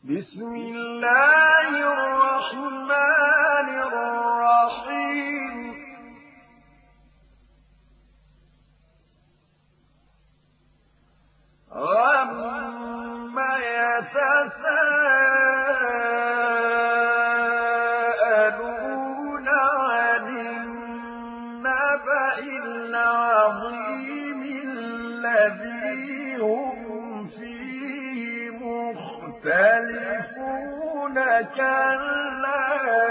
بسم الله الرحمن الرحيم عما يتساءلون عن النبأ العظيم الذي هم فيه مختلفون كلا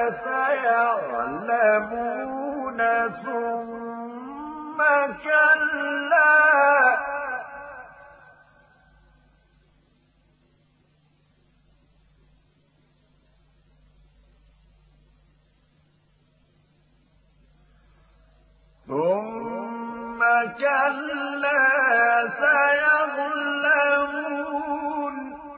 سيعلمون ثم كلا سيظلمون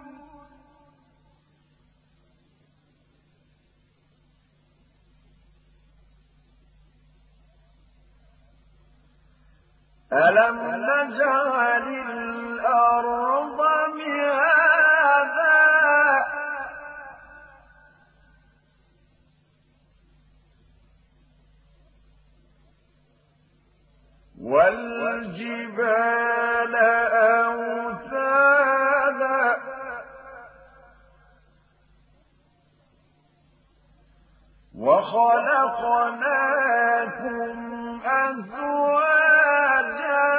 ألم نجعل الأرض مهادا والجبال أوتادا وخلقناكم أزواجا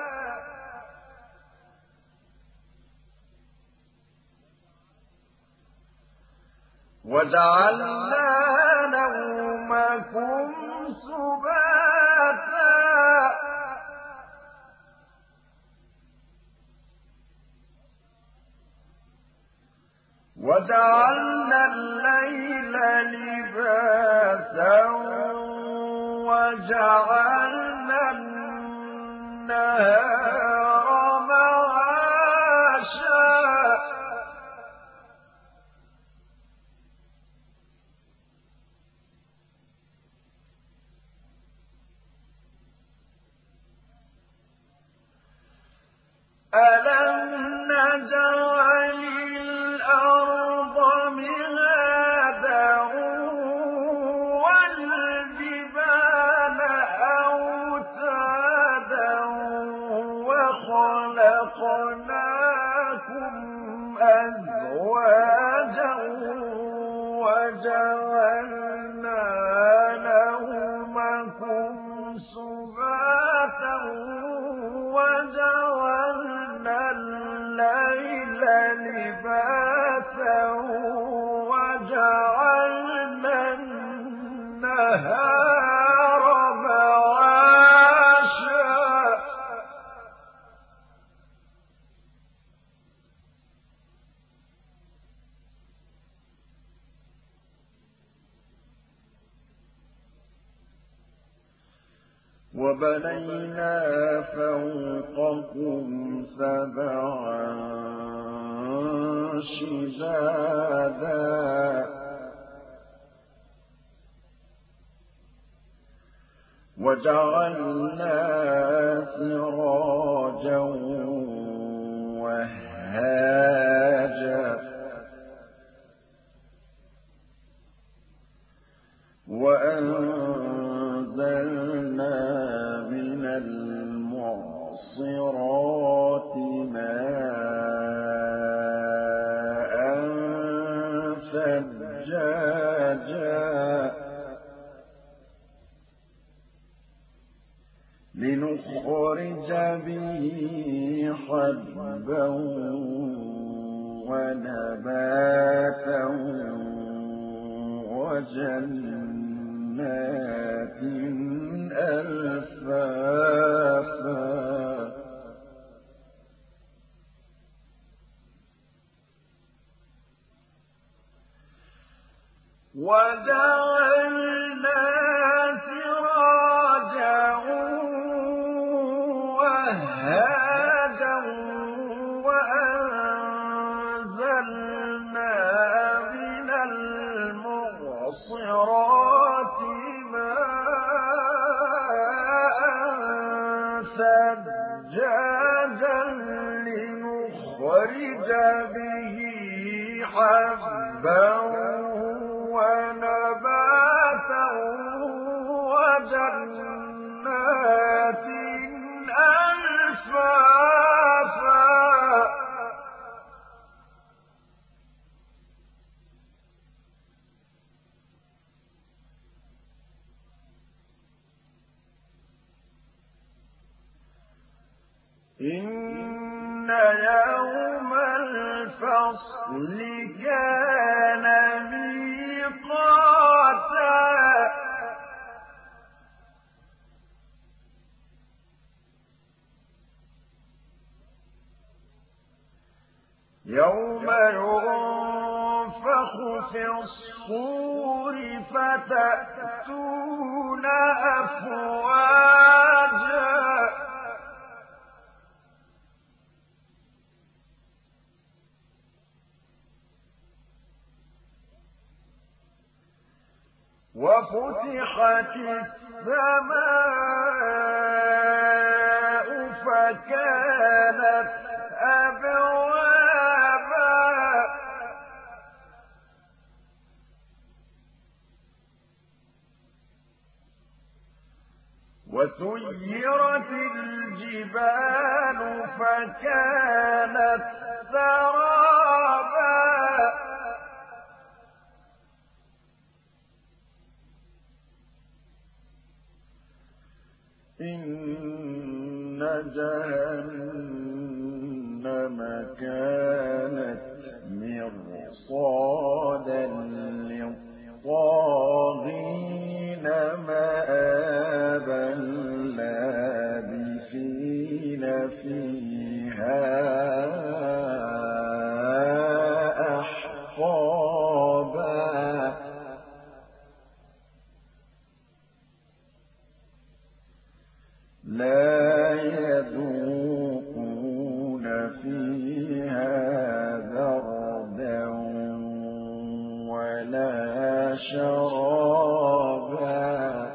وجعلنا نومكم سباتا وجعلنا الليل لباسا وجعلنا النهار معاشا ألم نجعل الأرض مهادا والجبال أوتادا وخلقناكم أزواجا وجعلنا نومكم سباتا وجعلنا الليل لباسا وجعلنا النهار معاشا وبنينا فوقكم سبعا شدادا وجعلنا سراجا وهاجا وأنزلنا من المعصرات ماء ثجاجا لنخرج به حبا ونباتا وجنات ألفافا وجعلنا سراجا وهاجا وأنزلنا من المعصرات ماء ثجاجا لنخرج به حبا ونباتا وجنات ألفافا إن يوم الفصل كان ميقاتا يوم ينفخ في الصور فتأتون أفواجا وفتحت السماء فكانت أبوابا وسيرت الجبال فكانت سرابا إن جهنم كانت مرصادا للطاغين مآبا لابثين فيها أحقابا لا يذوقون فيها بردا ولا شرابا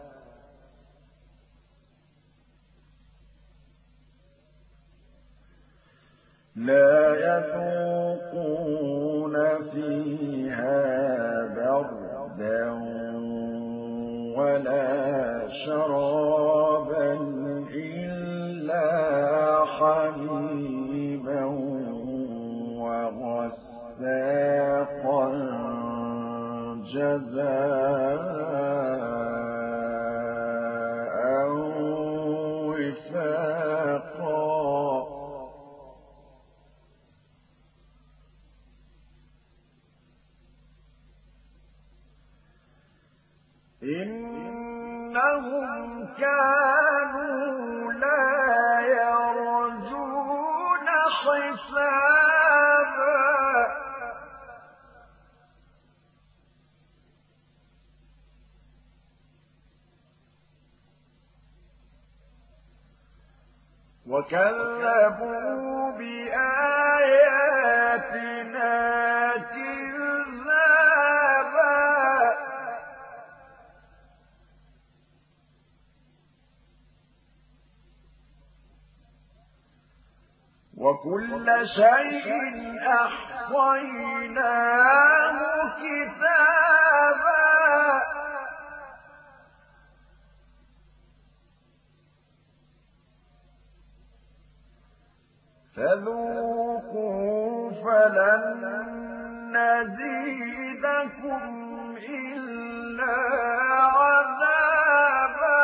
لا يذوقون فيها بردا ولا شرابا إلا حميما وغساقا جزاء وفاقا إنهم كانوا لا يرجون حسابا وكذبوا بآياتنا كذابا وكل شيء أحصيناه كتابا فذوقوا فلن نزيدكم إلا عذابا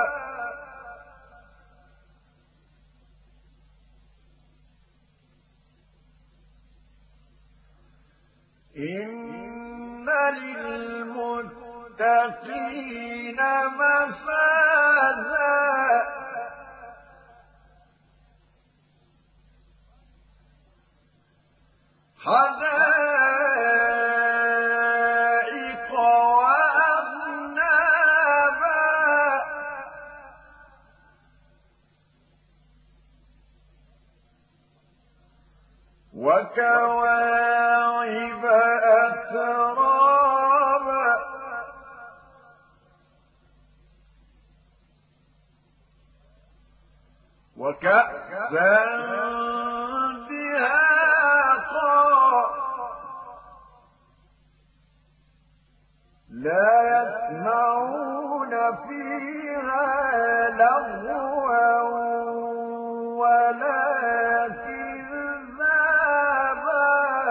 إن للمتقين مفازا حدائق وأعنابا وكواعب أترابا وكأسا دهاقا لا يسمعون فيها لغوا ولا كذابا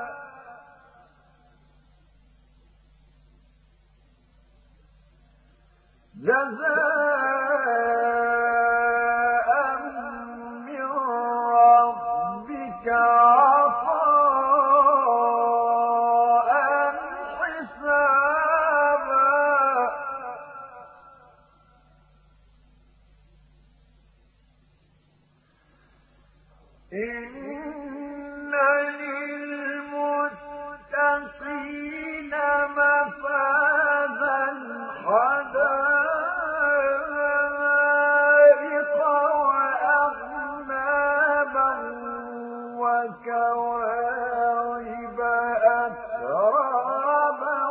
جزاء من ربك عطاء حسابا إن للمتقين مفازا حدائق وأعنابا وكواعب أترابا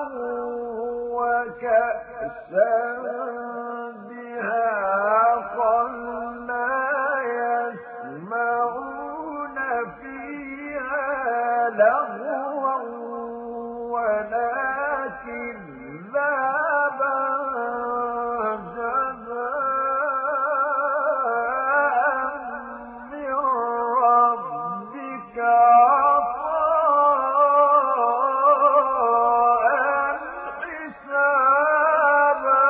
وكأسا دهاقا لا يسمعون فيها لغوا ولا كذابا جزاء من ربك عطاء حسابا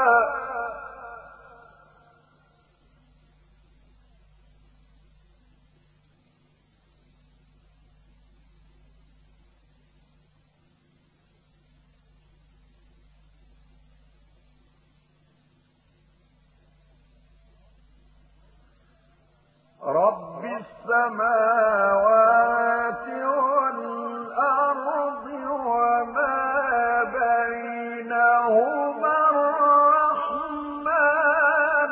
رب السماوات والأرض وما بينهما الرحمن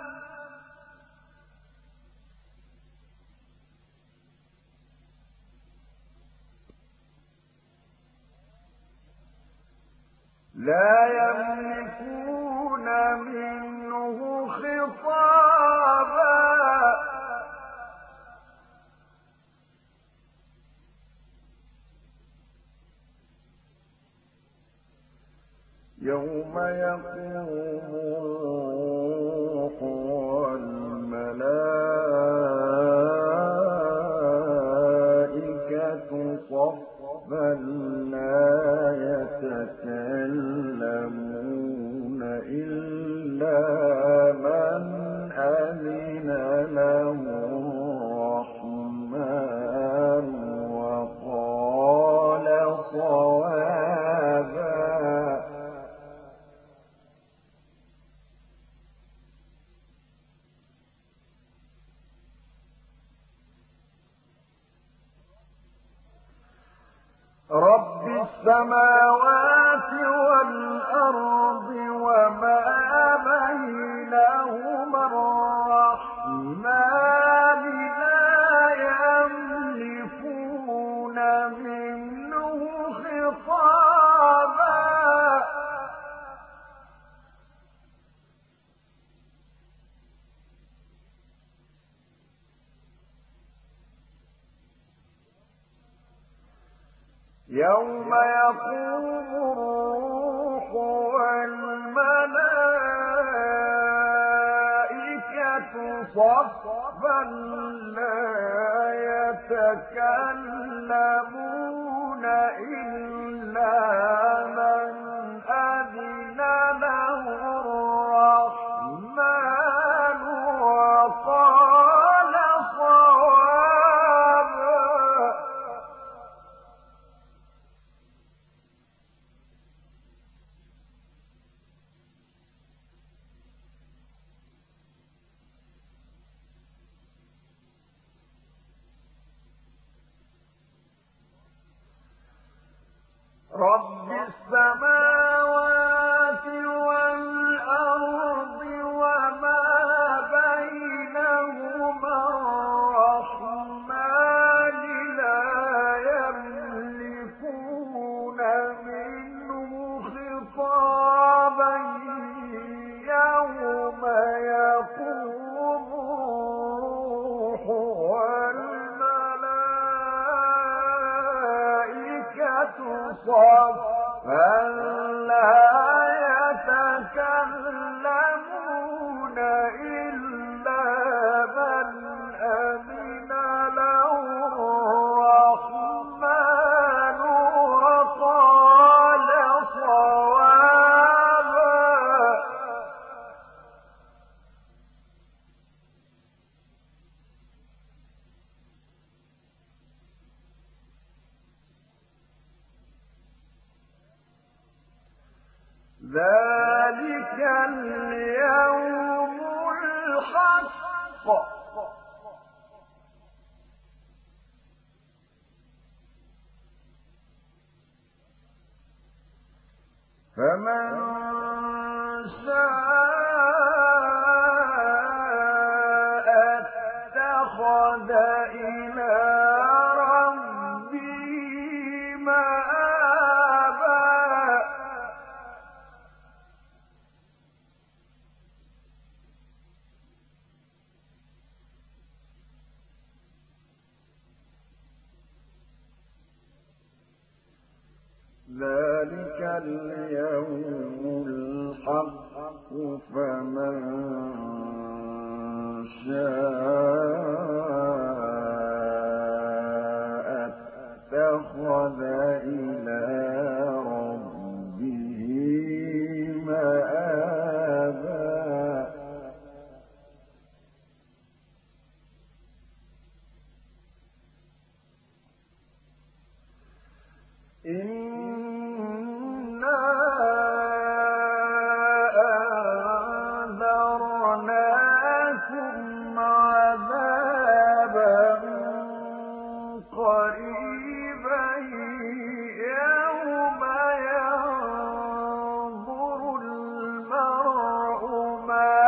لا يملكون منه خطابا يوم يقوم الروح والملائكة صفا لا يتكلمون إلا من أذن له الرحمن وقال صوابا رب السماوات والأرض وما بينهما الرحمن لا يملكون منه خطابا يوم يقوم الروح والملائكة صفا لا يتكلمون إلا من أذن له الرحمن وقال صوابا رب السماوات والأرض وما بينهما الرحمن لا يملكون منه خطابا يوم يقوم الروح والملائكة صفا ذلك اليوم الحق فمن شاء اتخذ إلى ربه مآبا ذلك اليوم الحق فمن شاء اتخذ إلى ربه مآبا إنا أنذرناكم عذابا قريبا يوم ينظر المرء ما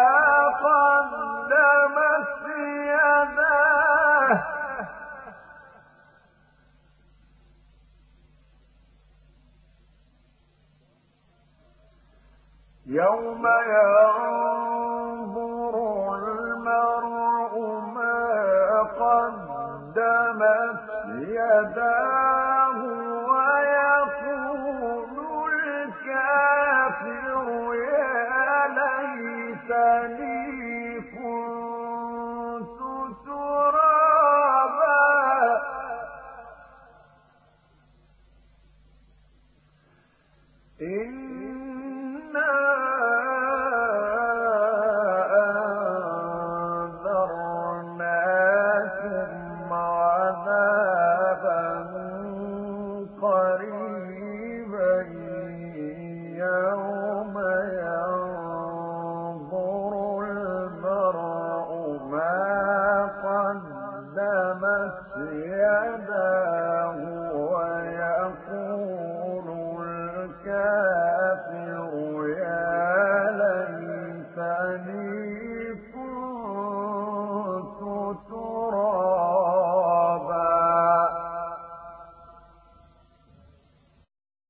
قدمت يداه يوم ينظر المرء ما قدمت يداه ويقول الكافر يا ليتني كنت ترابا إنا